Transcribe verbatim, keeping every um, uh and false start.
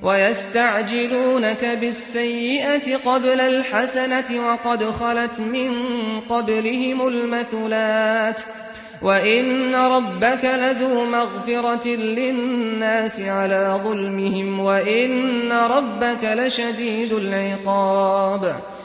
ويستعجلونك بالسيئة قبل الحسنة وقد خلت من قبلهم المثلات وإن ربك لذو مغفرة للناس على ظلمهم وإن ربك لشديد العقاب